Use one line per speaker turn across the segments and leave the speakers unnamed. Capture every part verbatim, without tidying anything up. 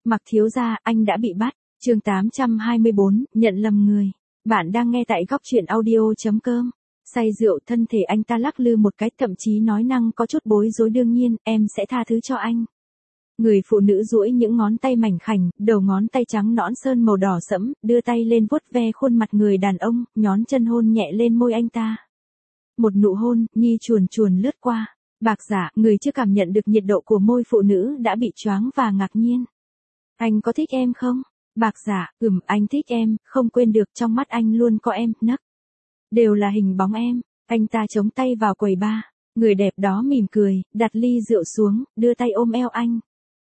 Mặc thiếu gia, anh đã bị bắt. Chương tám trăm hai mươi bốn, nhận lầm người. Bạn đang nghe tại góc truyện audio chấm com. Say rượu, thân thể anh ta lắc lư một cái, thậm chí nói năng có chút bối rối, đương nhiên, em sẽ tha thứ cho anh. Người phụ nữ duỗi những ngón tay mảnh khảnh, đầu ngón tay trắng nõn sơn màu đỏ sẫm, đưa tay lên vuốt ve khuôn mặt người đàn ông, nhón chân hôn nhẹ lên môi anh ta. Một nụ hôn, nhi chuồn chuồn lướt qua. Bạc Dạ, người chưa cảm nhận được nhiệt độ của môi phụ nữ đã bị choáng và ngạc nhiên. Anh có thích em không? Bạc Dạ, ừm, anh thích em, không quên được, trong mắt anh luôn có em, nấc. Đều là hình bóng em. Anh ta chống tay vào quầy bar. Người đẹp đó mỉm cười, đặt ly rượu xuống, đưa tay ôm eo anh.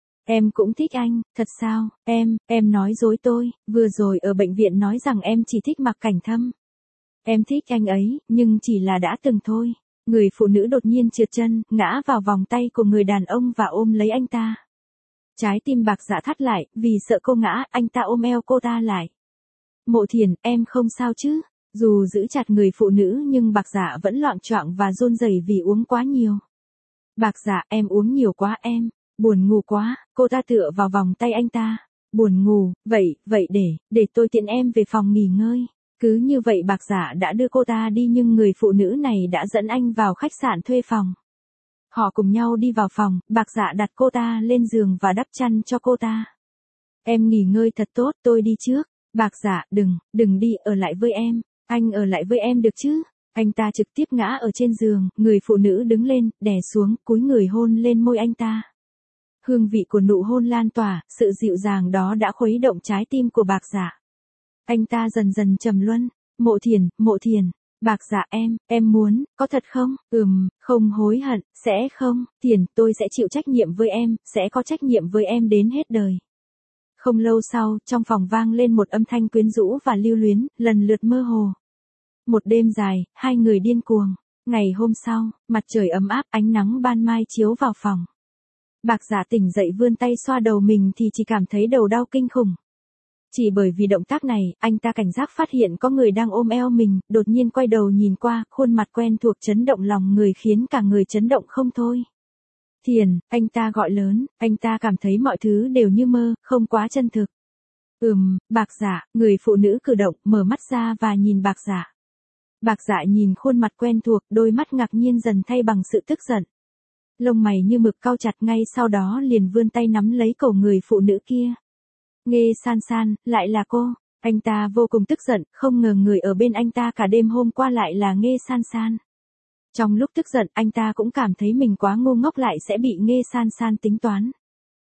Em cũng thích anh, thật sao? Em, em nói dối tôi, vừa rồi ở bệnh viện nói rằng em chỉ thích Mạc Cảnh Thâm. Em thích anh ấy, nhưng chỉ là đã từng thôi. Người phụ nữ đột nhiên trượt chân, ngã vào vòng tay của người đàn ông và ôm lấy anh ta. Trái tim Bạc Dạ thắt lại, vì sợ cô ngã, anh ta ôm eo cô ta lại. Mộ Thiền, em không sao chứ? Dù giữ chặt người phụ nữ nhưng Bạc Dạ vẫn loạng choạng và run rẩy vì uống quá nhiều. Bạc Dạ, em uống nhiều quá em, buồn ngủ quá, cô ta tựa vào vòng tay anh ta. Buồn ngủ, vậy, vậy để, để tôi tiện em về phòng nghỉ ngơi. Cứ như vậy Bạc Dạ đã đưa cô ta đi, nhưng người phụ nữ này đã dẫn anh vào khách sạn thuê phòng. Họ cùng nhau đi vào phòng, Bạc Dạ đặt cô ta lên giường và đắp chăn cho cô ta. Em nghỉ ngơi thật tốt, tôi đi trước. Bạc Dạ, đừng, đừng đi, ở lại với em. Anh ở lại với em được chứ? Anh ta trực tiếp ngã ở trên giường, người phụ nữ đứng lên, đè xuống, cúi người hôn lên môi anh ta. Hương vị của nụ hôn lan tỏa, sự dịu dàng đó đã khuấy động trái tim của Bạc Dạ. Anh ta dần dần trầm luân. Mộ Thiền, Mộ Thiền. Bạc Dạ, em, em muốn, có thật không? Ừm, không hối hận, sẽ không. Thiền, tôi sẽ chịu trách nhiệm với em, sẽ có trách nhiệm với em đến hết đời. Không lâu sau, trong phòng vang lên một âm thanh quyến rũ và lưu luyến, lần lượt mơ hồ. Một đêm dài, hai người điên cuồng. Ngày hôm sau, mặt trời ấm áp, ánh nắng ban mai chiếu vào phòng. Bạc Dạ tỉnh dậy vươn tay xoa đầu mình thì chỉ cảm thấy đầu đau kinh khủng. Chỉ bởi vì động tác này, anh ta cảnh giác phát hiện có người đang ôm eo mình, đột nhiên quay đầu nhìn qua, khuôn mặt quen thuộc chấn động lòng người, khiến cả người chấn động không thôi. Thiền, anh ta gọi lớn, anh ta cảm thấy mọi thứ đều như mơ, không quá chân thực. Ừm, Bạc Dạ, người phụ nữ cử động, mở mắt ra và nhìn Bạc Dạ. Bạc Dạ nhìn khuôn mặt quen thuộc, đôi mắt ngạc nhiên dần thay bằng sự tức giận. Lông mày như mực cau chặt, ngay sau đó liền vươn tay nắm lấy cổ người phụ nữ kia. Nghê San San, lại là cô. Anh ta vô cùng tức giận, không ngờ người ở bên anh ta cả đêm hôm qua lại là Nghê San San. Trong lúc tức giận, anh ta cũng cảm thấy mình quá ngu ngốc lại sẽ bị Nghê San San tính toán.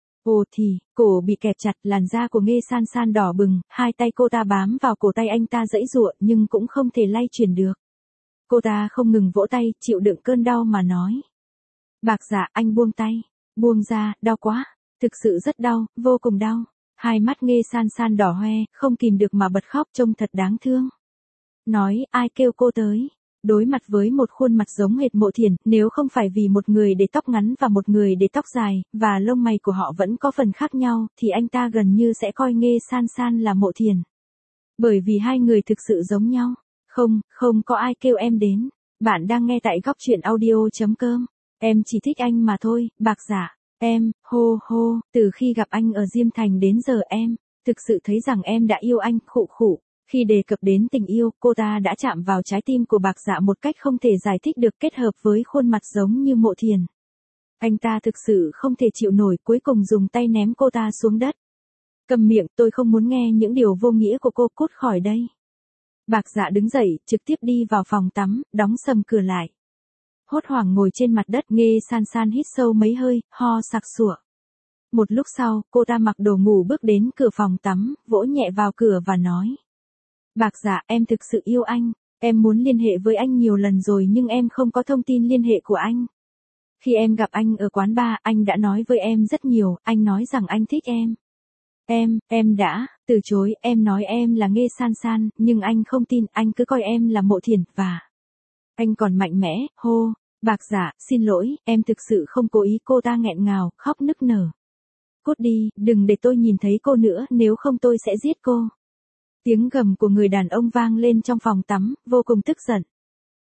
Ồ thì, cổ bị kẹp chặt, làn da của Nghê San San đỏ bừng, hai tay cô ta bám vào cổ tay anh ta giãy giụa nhưng cũng không thể lay chuyển được. Cô ta không ngừng vỗ tay, chịu đựng cơn đau mà nói. Bạc Dạ, anh buông tay. Buông ra, đau quá. Thực sự rất đau, vô cùng đau. Hai mắt Nghê San San đỏ hoe, không kìm được mà bật khóc, trông thật đáng thương. Nói, ai kêu cô tới? Đối mặt với một khuôn mặt giống hệt Mộ Thiền, nếu không phải vì một người để tóc ngắn và một người để tóc dài, và lông mày của họ vẫn có phần khác nhau, thì anh ta gần như sẽ coi Nghê San San là Mộ Thiền. Bởi vì hai người thực sự giống nhau. Không, không có ai kêu em đến. Bạn đang nghe tại góc truyện audio chấm com. Em chỉ thích anh mà thôi, Bạc Dạ. Em, hô hô, từ khi gặp anh ở Diêm Thành đến giờ em, thực sự thấy rằng em đã yêu anh, khụ khụ. Khi đề cập đến tình yêu, cô ta đã chạm vào trái tim của Bạc Dạ một cách không thể giải thích được, kết hợp với khuôn mặt giống như Mộ Thiền. Anh ta thực sự không thể chịu nổi, cuối cùng dùng tay ném cô ta xuống đất. Cầm miệng, tôi không muốn nghe những điều vô nghĩa của cô, cút khỏi đây. Bạc Dạ đứng dậy, trực tiếp đi vào phòng tắm, đóng sầm cửa lại. Hốt hoảng ngồi trên mặt đất, Nghê San San hít sâu mấy hơi, ho sặc sụa. Một lúc sau, cô ta mặc đồ ngủ bước đến cửa phòng tắm, vỗ nhẹ vào cửa và nói. Bạc Dạ, em thực sự yêu anh, em muốn liên hệ với anh nhiều lần rồi nhưng em không có thông tin liên hệ của anh. Khi em gặp anh ở quán bar, anh đã nói với em rất nhiều, anh nói rằng anh thích em. Em, em đã, từ chối, em nói em là Nghê San San, nhưng anh không tin, anh cứ coi em là Mộ Thiền, và... Anh còn mạnh mẽ, hô, Bạc Dạ, xin lỗi, em thực sự không cố ý, cô ta nghẹn ngào, khóc nức nở. Cút đi, đừng để tôi nhìn thấy cô nữa, nếu không tôi sẽ giết cô. Tiếng gầm của người đàn ông vang lên trong phòng tắm, vô cùng tức giận.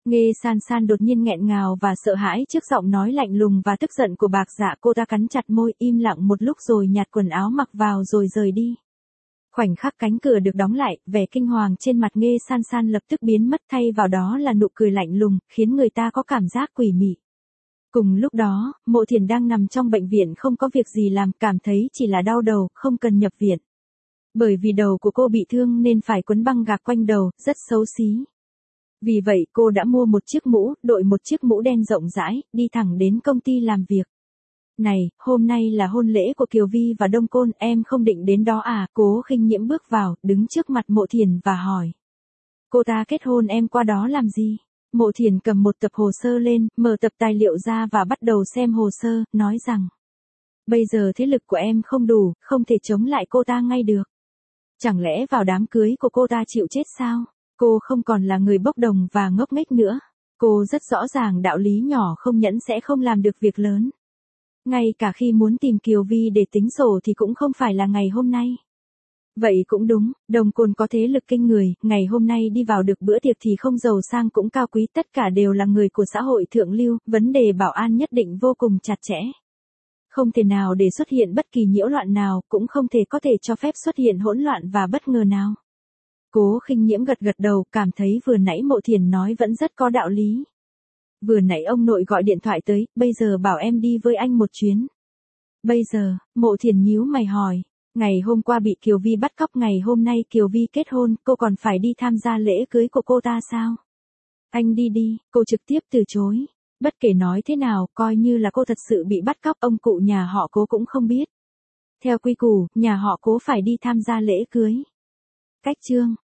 Nghe San San đột nhiên nghẹn ngào và sợ hãi trước giọng nói lạnh lùng và tức giận của Bạc Dạ, cô ta cắn chặt môi, im lặng một lúc rồi nhặt quần áo mặc vào rồi rời đi. Khoảnh khắc cánh cửa được đóng lại, vẻ kinh hoàng trên mặt Nghe San San lập tức biến mất, thay vào đó là nụ cười lạnh lùng, khiến người ta có cảm giác quỷ mị. Cùng lúc đó, Mộ Thiền đang nằm trong bệnh viện không có việc gì làm, cảm thấy chỉ là đau đầu, không cần nhập viện. Bởi vì đầu của cô bị thương nên phải quấn băng gạc quanh đầu, rất xấu xí. Vì vậy cô đã mua một chiếc mũ, đội một chiếc mũ đen rộng rãi, đi thẳng đến công ty làm việc. Này, hôm nay là hôn lễ của Kiều Vi và Đông Côn, em không định đến đó à? Cố Khinh Nhiễm bước vào, đứng trước mặt Mộ Thiền và hỏi. Cô ta kết hôn em qua đó làm gì? Mộ Thiền cầm một tập hồ sơ lên, mở tập tài liệu ra và bắt đầu xem hồ sơ, nói rằng. Bây giờ thế lực của em không đủ, không thể chống lại cô ta ngay được. Chẳng lẽ vào đám cưới của cô ta chịu chết sao? Cô không còn là người bốc đồng và ngốc nghếch nữa. Cô rất rõ ràng đạo lý nhỏ không nhẫn sẽ không làm được việc lớn. Ngay cả khi muốn tìm Kiều Vi để tính sổ thì cũng không phải là ngày hôm nay. Vậy cũng đúng, Đông Côn có thế lực kinh người, ngày hôm nay đi vào được bữa tiệc thì không giàu sang cũng cao quý, tất cả đều là người của xã hội thượng lưu, vấn đề bảo an nhất định vô cùng chặt chẽ. Không thể nào để xuất hiện bất kỳ nhiễu loạn nào, cũng không thể có thể cho phép xuất hiện hỗn loạn và bất ngờ nào. Cố Khinh Nhiễm gật gật đầu, cảm thấy vừa nãy Mộ Thiền nói vẫn rất có đạo lý. Vừa nãy ông nội gọi điện thoại tới, bây giờ bảo em đi với anh một chuyến. Bây giờ, Mộ Thiền nhíu mày hỏi, ngày hôm qua bị Kiều Vi bắt cóc, ngày hôm nay Kiều Vi kết hôn, cô còn phải đi tham gia lễ cưới của cô ta sao? Anh đi đi, cô trực tiếp từ chối. Bất kể nói thế nào, coi như là cô thật sự bị bắt cóc, ông cụ nhà họ Cố cũng không biết. Theo quy củ, nhà họ Cố phải đi tham gia lễ cưới. Cách chương